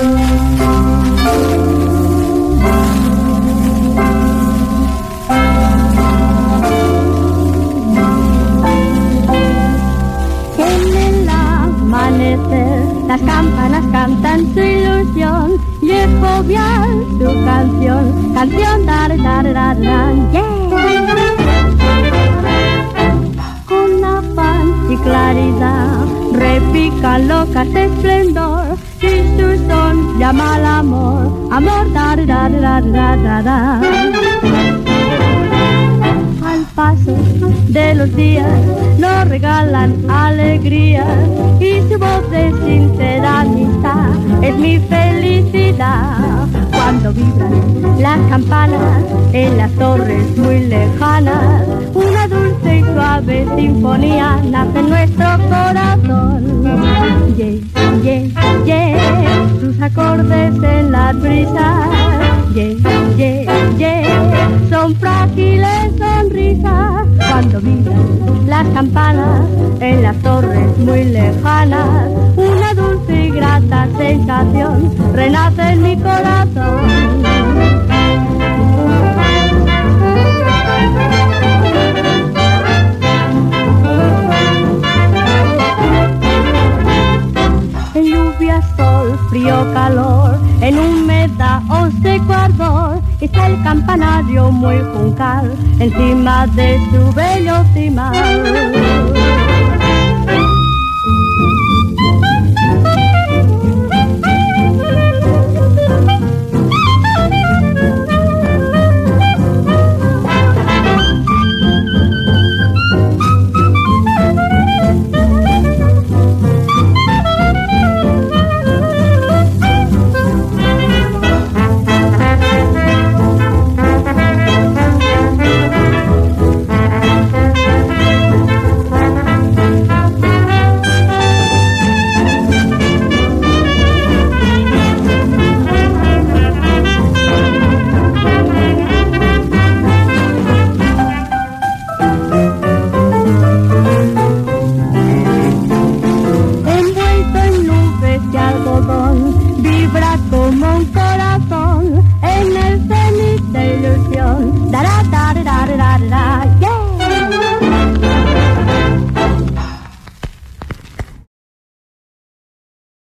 Las campanas cantan su ilusión y es jovial su canción, canción dar dar dar dar, yeah. Con afán y claridad repican locas de esplendor y su son llama al amor, amor dar dar dar dar dar dar. Al paso de los días nos regalan alegría y su voz de sincera amistad es mi felicidad. Cuando vibran las campanas en las torres muy lejanas, una dulce y suave sinfonía nace en nuestro corazón. Yeah, yeah, yeah, sus acordes en las brisas. Yeah, yeah, yeah, son frágiles sonrisas. Cuando vibran las campanas en las torres muy lejanas, una dulce y grata sensación renace en mi corazón. En lluvia, sol, frío, calor, en humedad o seco ardor, está el campanario muy juncal encima de su bello cimal.